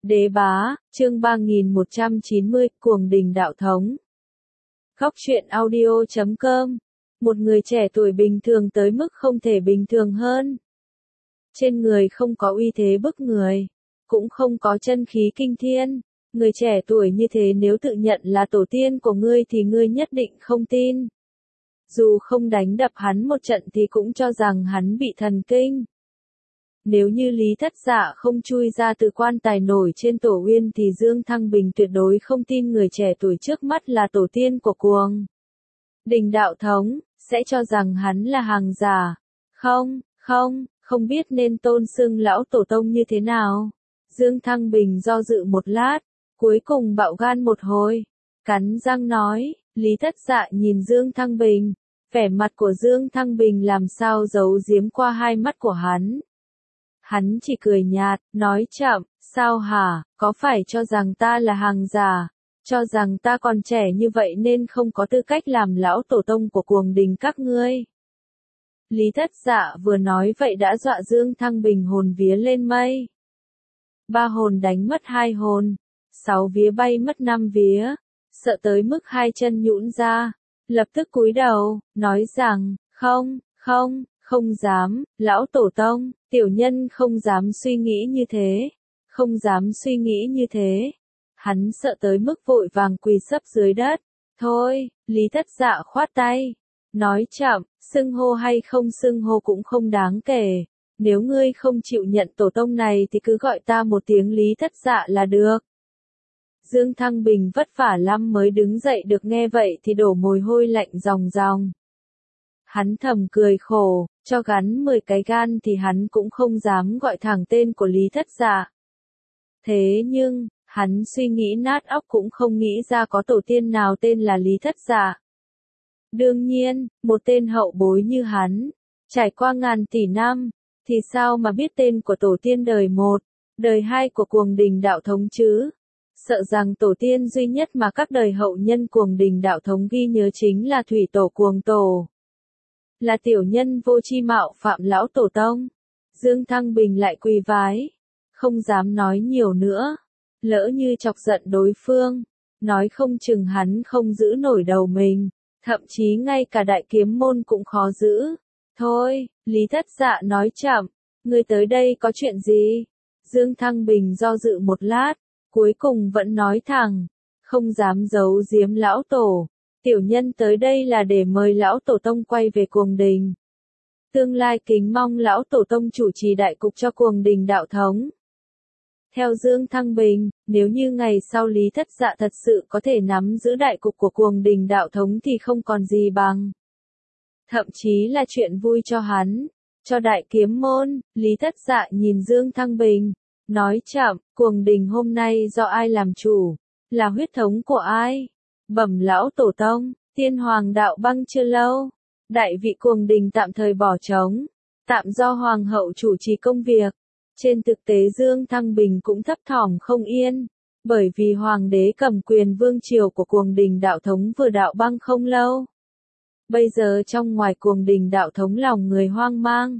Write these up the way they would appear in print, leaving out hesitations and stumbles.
Đế bá, chương 3190, cuồng đình đạo thống. Góc truyện audio.com. Một người trẻ tuổi bình thường tới mức không thể bình thường hơn. Trên người không có uy thế bức người, cũng không có chân khí kinh thiên. Người trẻ tuổi như thế nếu tự nhận là tổ tiên của ngươi thì ngươi nhất định không tin. Dù không đánh đập hắn một trận thì cũng cho rằng hắn bị thần kinh. Nếu như Lý Thất Dạ không chui ra từ quan tài nổi trên tổ uyên thì Dương Thăng Bình tuyệt đối không tin người trẻ tuổi trước mắt là tổ tiên của cuồng đình đạo thống, sẽ cho rằng hắn là hàng giả. Không biết nên tôn xưng lão tổ tông như thế nào. Dương Thăng Bình do dự một lát, cuối cùng bạo gan một hồi, cắn răng nói. Lý Thất Dạ nhìn Dương Thăng Bình, vẻ mặt của Dương Thăng Bình làm sao giấu giếm qua hai mắt của hắn. Hắn chỉ cười nhạt, nói chậm, sao hả, có phải cho rằng ta là hàng giả, cho rằng ta còn trẻ như vậy nên không có tư cách làm lão tổ tông của cuồng đình các ngươi. Lý Thất Dạ vừa nói vậy đã dọa Dương Thăng Bình hồn vía lên mây. 3 hồn đánh mất 2 hồn, 6 vía bay mất 5 vía, sợ tới mức hai chân nhũn ra, lập tức cúi đầu, nói rằng, không dám, lão tổ tông, tiểu nhân không dám suy nghĩ như thế, không dám suy nghĩ như thế. Hắn sợ tới mức vội vàng quỳ sấp dưới đất. Thôi, Lý Thất Dạ khoát tay, nói chậm, xưng hô hay không xưng hô cũng không đáng kể. Nếu ngươi không chịu nhận tổ tông này thì cứ gọi ta một tiếng Lý Thất Dạ là được. Dương Thăng Bình vất vả lắm mới đứng dậy được, nghe vậy thì đổ mồ hôi lạnh ròng ròng. Hắn thầm cười khổ, cho gắn 10 cái gan thì hắn cũng không dám gọi thẳng tên của Lý Thất Dạ. Thế nhưng, hắn suy nghĩ nát óc cũng không nghĩ ra có tổ tiên nào tên là Lý Thất Dạ. Đương nhiên, một tên hậu bối như hắn, trải qua ngàn tỷ năm, thì sao mà biết tên của tổ tiên đời 1, đời 2 của cuồng đình đạo thống chứ? Sợ rằng tổ tiên duy nhất mà các đời hậu nhân cuồng đình đạo thống ghi nhớ chính là thủy tổ cuồng tổ. Là tiểu nhân vô chi mạo phạm lão tổ tông. Dương Thăng Bình lại quỳ vái, không dám nói nhiều nữa, lỡ như chọc giận đối phương, nói không chừng hắn không giữ nổi đầu mình, thậm chí ngay cả đại kiếm môn cũng khó giữ. Thôi, Lý Thất Dạ nói chậm, ngươi tới đây có chuyện gì? Dương Thăng Bình do dự một lát, cuối cùng vẫn nói thẳng, không dám giấu giếm lão tổ. Tiểu nhân tới đây là để mời lão tổ tông quay về cuồng đình. Tương lai kính mong lão tổ tông chủ trì đại cục cho cuồng đình đạo thống. Theo Dương Thăng Bình, nếu như ngày sau Lý Thất Dạ thật sự có thể nắm giữ đại cục của cuồng đình đạo thống thì không còn gì bằng. Thậm chí là chuyện vui cho hắn, cho đại kiếm môn. Lý Thất Dạ nhìn Dương Thăng Bình, nói chậm, cuồng đình hôm nay do ai làm chủ, là huyết thống của ai? Bẩm lão tổ tông, tiên hoàng đạo băng chưa lâu, đại vị cuồng đình tạm thời bỏ trống, tạm do hoàng hậu chủ trì công việc. Trên thực tế Dương Thăng Bình cũng thấp thỏm không yên, bởi vì hoàng đế cầm quyền vương triều của cuồng đình đạo thống vừa đạo băng không lâu. Bây giờ trong ngoài cuồng đình đạo thống lòng người hoang mang.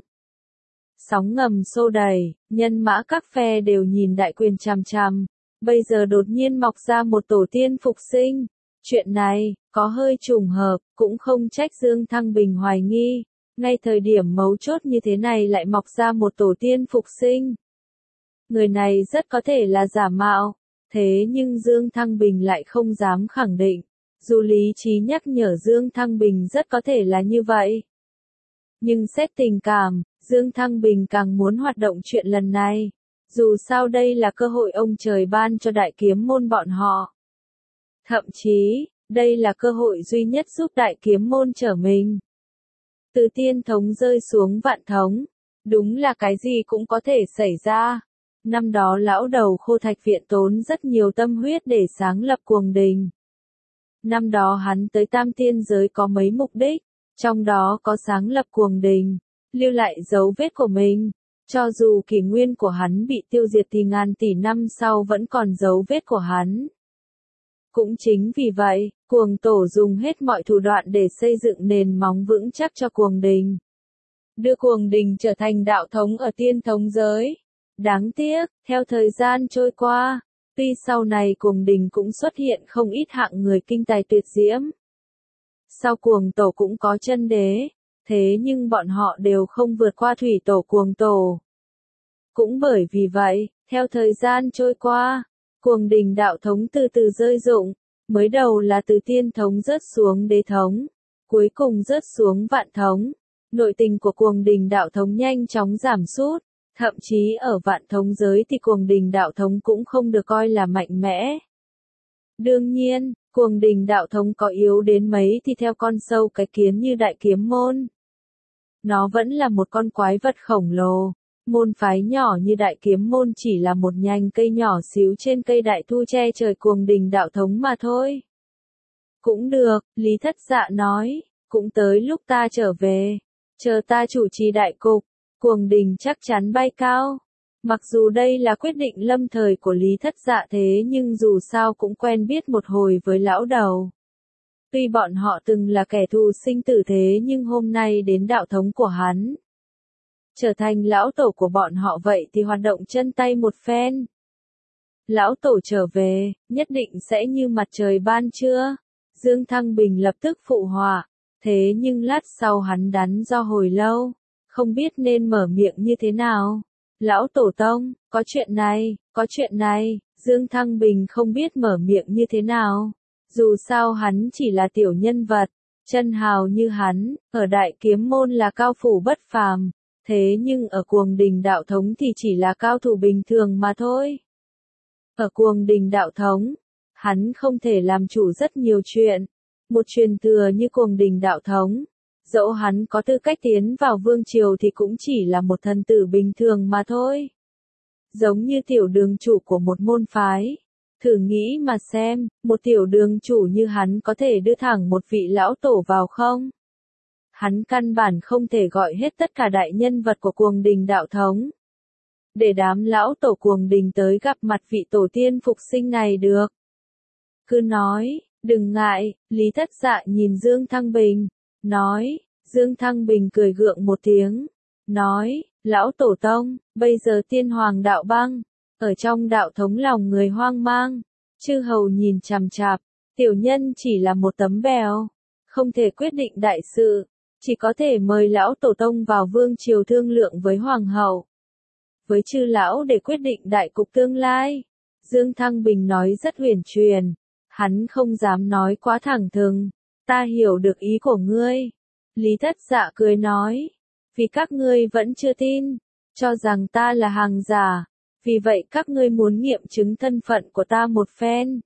Sóng ngầm xô đầy, nhân mã các phe đều nhìn đại quyền chằm chằm, bây giờ đột nhiên mọc ra một tổ tiên phục sinh. Chuyện này, có hơi trùng hợp, cũng không trách Dương Thăng Bình hoài nghi, ngay thời điểm mấu chốt như thế này lại mọc ra một tổ tiên phục sinh. Người này rất có thể là giả mạo, thế nhưng Dương Thăng Bình lại không dám khẳng định, dù lý trí nhắc nhở Dương Thăng Bình rất có thể là như vậy. Nhưng xét tình cảm, Dương Thăng Bình càng muốn hoạt động chuyện lần này, dù sao đây là cơ hội ông trời ban cho đại kiếm môn bọn họ. Thậm chí, đây là cơ hội duy nhất giúp đại kiếm môn trở mình. Từ tiên thống rơi xuống vạn thống, đúng là cái gì cũng có thể xảy ra. Năm đó lão đầu Khô Thạch Viện tốn rất nhiều tâm huyết để sáng lập cuồng đình. Năm đó hắn tới Tam Tiên giới có mấy mục đích, trong đó có sáng lập cuồng đình, lưu lại dấu vết của mình. Cho dù kỷ nguyên của hắn bị tiêu diệt thì ngàn tỷ năm sau vẫn còn dấu vết của hắn. Cũng chính vì vậy, cuồng tổ dùng hết mọi thủ đoạn để xây dựng nền móng vững chắc cho cuồng đình. Đưa cuồng đình trở thành đạo thống ở tiên thống giới. Đáng tiếc, theo thời gian trôi qua, tuy sau này cuồng đình cũng xuất hiện không ít hạng người kinh tài tuyệt diễm. Sau cuồng tổ cũng có chân đế, thế nhưng bọn họ đều không vượt qua thủy tổ cuồng tổ. Cũng bởi vì vậy, theo thời gian trôi qua, cuồng đình đạo thống từ từ rơi rụng, mới đầu là từ tiên thống rớt xuống đế thống, cuối cùng rớt xuống vạn thống. Nội tình của cuồng đình đạo thống nhanh chóng giảm sút, thậm chí ở vạn thống giới thì cuồng đình đạo thống cũng không được coi là mạnh mẽ. Đương nhiên, cuồng đình đạo thống có yếu đến mấy thì theo con sâu cái kiến như đại kiếm môn. Nó vẫn là một con quái vật khổng lồ. Môn phái nhỏ như đại kiếm môn chỉ là một nhành cây nhỏ xíu trên cây đại thu che trời cuồng đình đạo thống mà thôi. Cũng được, Lý Thất Dạ nói, cũng tới lúc ta trở về, chờ ta chủ trì đại cục, cuồng đình chắc chắn bay cao. Mặc dù đây là quyết định lâm thời của Lý Thất Dạ thế nhưng dù sao cũng quen biết một hồi với lão đầu. Tuy bọn họ từng là kẻ thù sinh tử thế nhưng hôm nay đến đạo thống của hắn. Trở thành lão tổ của bọn họ vậy thì hoạt động chân tay một phen. Lão tổ trở về, nhất định sẽ như mặt trời ban trưa. Dương Thăng Bình lập tức phụ họa, thế nhưng lát sau hắn đắn do hồi lâu, không biết nên mở miệng như thế nào. Lão tổ tông, có chuyện này, Dương Thăng Bình không biết mở miệng như thế nào. Dù sao hắn chỉ là tiểu nhân vật, chân hào như hắn, ở đại kiếm môn là cao phủ bất phàm. Thế nhưng ở cuồng đình đạo thống thì chỉ là cao thủ bình thường mà thôi. Ở cuồng đình đạo thống, hắn không thể làm chủ rất nhiều chuyện. Một truyền thừa như cuồng đình đạo thống, dẫu hắn có tư cách tiến vào vương triều thì cũng chỉ là một thần tử bình thường mà thôi. Giống như tiểu đường chủ của một môn phái. Thử nghĩ mà xem, một tiểu đường chủ như hắn có thể đưa thẳng một vị lão tổ vào không? Hắn căn bản không thể gọi hết tất cả đại nhân vật của cuồng đình đạo thống. Để đám lão tổ cuồng đình tới gặp mặt vị tổ tiên phục sinh này được. Cứ nói, đừng ngại, Lý Thất Dạ nhìn Dương Thăng Bình, nói, Dương Thăng Bình cười gượng một tiếng, nói, lão tổ tông, bây giờ tiên hoàng đạo băng, ở trong đạo thống lòng người hoang mang, chư hầu nhìn chằm chạp, tiểu nhân chỉ là một tấm bèo, không thể quyết định đại sự. Chỉ có thể mời lão tổ tông vào vương triều thương lượng với hoàng hậu. Với chư lão để quyết định đại cục tương lai. Dương Thăng Bình nói rất huyền truyền. Hắn không dám nói quá thẳng thừng. Ta hiểu được ý của ngươi. Lý Thất Dạ cười nói. Vì các ngươi vẫn chưa tin. Cho rằng ta là hàng giả. Vì vậy các ngươi muốn nghiệm chứng thân phận của ta một phen.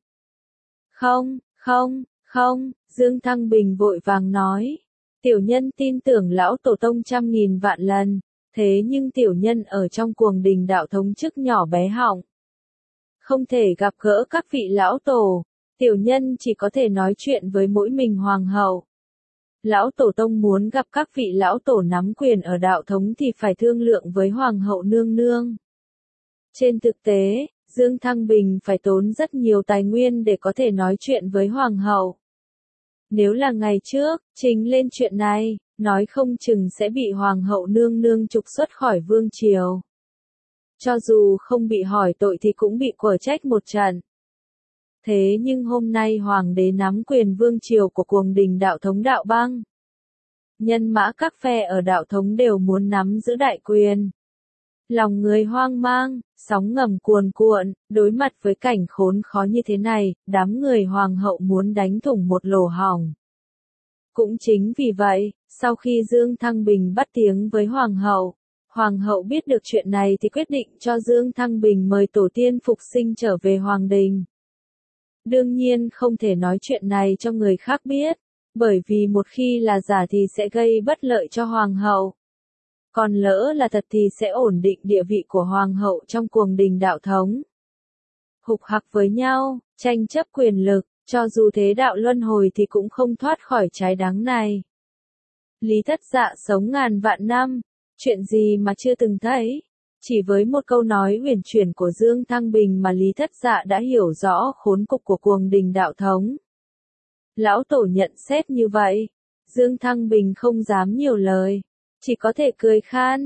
Không. Dương Thăng Bình vội vàng nói. Tiểu nhân tin tưởng lão tổ tông 100.000 vạn lần, thế nhưng tiểu nhân ở trong cuồng đình đạo thống chức nhỏ bé họng. Không thể gặp gỡ các vị lão tổ, tiểu nhân chỉ có thể nói chuyện với mỗi mình hoàng hậu. Lão tổ tông muốn gặp các vị lão tổ nắm quyền ở đạo thống thì phải thương lượng với hoàng hậu nương nương. Trên thực tế, Dương Thăng Bình phải tốn rất nhiều tài nguyên để có thể nói chuyện với hoàng hậu. Nếu là ngày trước, trình lên chuyện này, nói không chừng sẽ bị hoàng hậu nương nương trục xuất khỏi vương triều. Cho dù không bị hỏi tội thì cũng bị quở trách một trận. Thế nhưng hôm nay hoàng đế nắm quyền vương triều của cuồng đình đạo thống đạo băng. Nhân mã các phe ở đạo thống đều muốn nắm giữ đại quyền. Lòng người hoang mang, sóng ngầm cuồn cuộn, đối mặt với cảnh khốn khó như thế này, đám người hoàng hậu muốn đánh thủng một lỗ hổng. Cũng chính vì vậy, sau khi Dương Thăng Bình bắt tiếng với hoàng hậu biết được chuyện này thì quyết định cho Dương Thăng Bình mời tổ tiên phục sinh trở về hoàng đình. Đương nhiên không thể nói chuyện này cho người khác biết, bởi vì một khi là giả thì sẽ gây bất lợi cho hoàng hậu. Còn lỡ là thật thì sẽ ổn định địa vị của hoàng hậu trong cuồng đình đạo thống. Hục hặc với nhau, tranh chấp quyền lực, cho dù thế đạo luân hồi thì cũng không thoát khỏi trái đắng này. Lý Thất Dạ sống ngàn vạn năm, chuyện gì mà chưa từng thấy. Chỉ với một câu nói huyền chuyển của Dương Thăng Bình mà Lý Thất Dạ đã hiểu rõ khốn cục của cuồng đình đạo thống. Lão tổ nhận xét như vậy, Dương Thăng Bình không dám nhiều lời, chỉ có thể cười khan,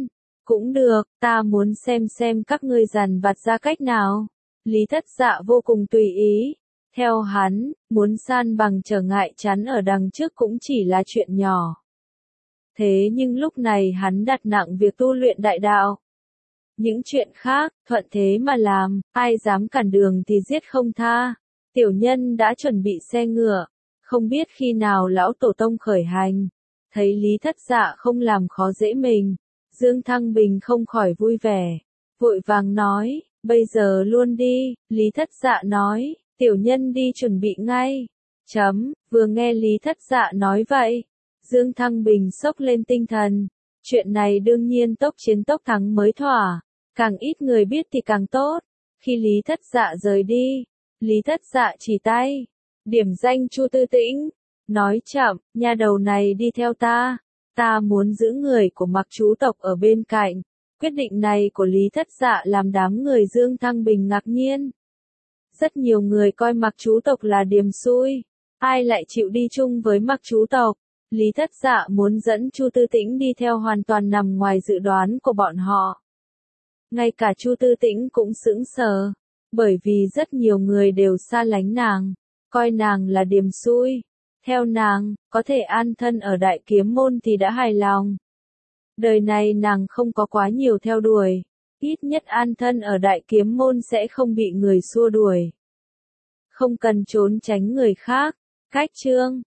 Cũng được, ta muốn xem các ngươi dằn vặt ra cách nào. Lý Thất Dạ vô cùng tùy ý. Theo hắn, muốn san bằng trở ngại chắn ở đằng trước cũng chỉ là chuyện nhỏ. Thế nhưng lúc này hắn đặt nặng việc tu luyện đại đạo. Những chuyện khác, thuận thế mà làm, ai dám cản đường thì giết không tha. Tiểu nhân đã chuẩn bị xe ngựa, không biết khi nào lão tổ tông khởi hành. Thấy Lý Thất Dạ không làm khó dễ mình, Dương Thăng Bình không khỏi vui vẻ, vội vàng nói, bây giờ luôn đi. Lý Thất Dạ nói, tiểu nhân đi chuẩn bị ngay. Vừa nghe Lý Thất Dạ nói vậy, Dương Thăng Bình sốc lên tinh thần. Chuyện này đương nhiên tốc chiến tốc thắng mới thỏa, càng ít người biết thì càng tốt. Khi Lý Thất Dạ rời đi, Lý Thất Dạ chỉ tay, điểm danh Chu Tư Tĩnh, nói chậm, nha đầu này đi theo ta. Ta muốn giữ người của Mặc Chú tộc ở bên cạnh. Quyết định này của Lý Thất Dạ làm đám người Dương Thăng Bình ngạc nhiên. Rất nhiều người coi Mặc Chú tộc là điềm xui, ai lại chịu đi chung với Mặc Chú tộc. Lý Thất Dạ muốn dẫn Chu Tư Tĩnh đi theo hoàn toàn nằm ngoài dự đoán của bọn họ. Ngay cả Chu Tư Tĩnh cũng sững sờ, bởi vì rất nhiều người đều xa lánh nàng, coi nàng là điềm xui. Theo nàng, có thể an thân ở Đại Kiếm Môn thì đã hài lòng. Đời này nàng không có quá nhiều theo đuổi, ít nhất an thân ở Đại Kiếm Môn sẽ không bị người xua đuổi. Không cần trốn tránh người khác. Cách chương